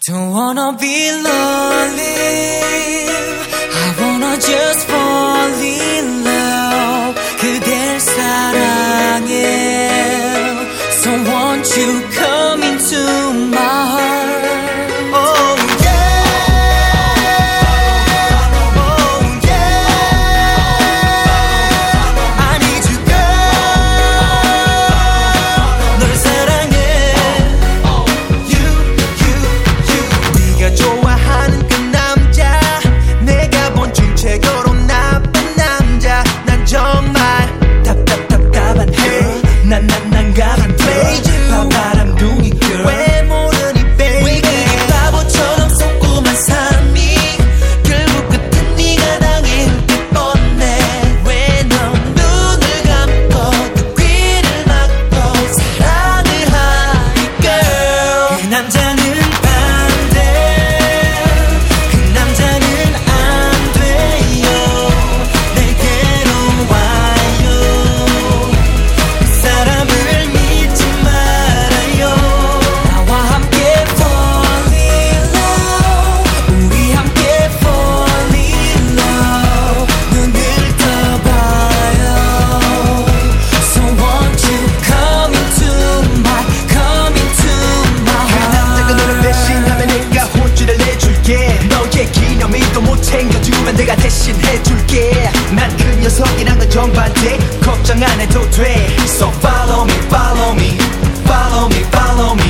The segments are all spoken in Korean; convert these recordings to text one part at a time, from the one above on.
Don't wanna be lonely. I wanna just fall in love. 그댈 사랑해. So won't you come into my heart? Oh yeah. Oh yeah. I need you girl. 널 사랑해. 네가 좋아하는 그 남자, 내가 본 중 최고로 나쁜 남자. 난 정말 답답한해. 난 가만해. 바람둥이 girl. 왜 모르니 baby. 왜 그리 바보처럼 속고만 삶이. 결국 끝은 네가 당해올 게 뻔해. 왜 넌 눈을 감고 또 귀를 막고 사랑을 하니 girl. 그 남자는 챙겨주면 내가 대신 해줄게. 난 그 녀석이랑 건 정반대. 걱정 안 해도 돼. So follow me, follow me, follow me, follow me.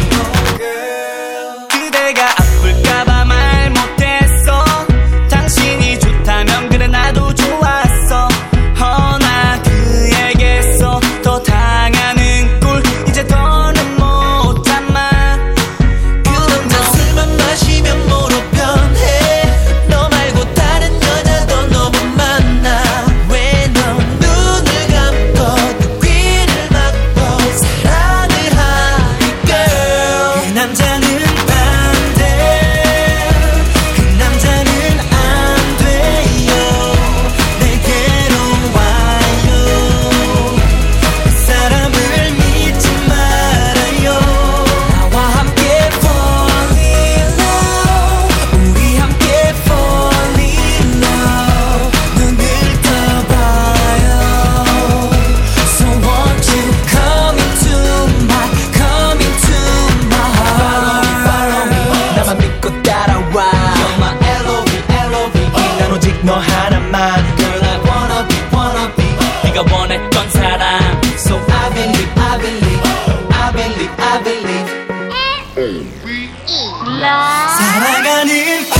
그대가 아플까봐 말 못했어. 당신이 좋다면 그래 나도 좋았어. 허나 그에게서 더 당하는 꼴 이제 더는 못 참아. 그런 잔 술만 마시면 뭐로 변해. 너 하나만 Girl I wanna be 네가 원했던 사람 So I believe 사랑하는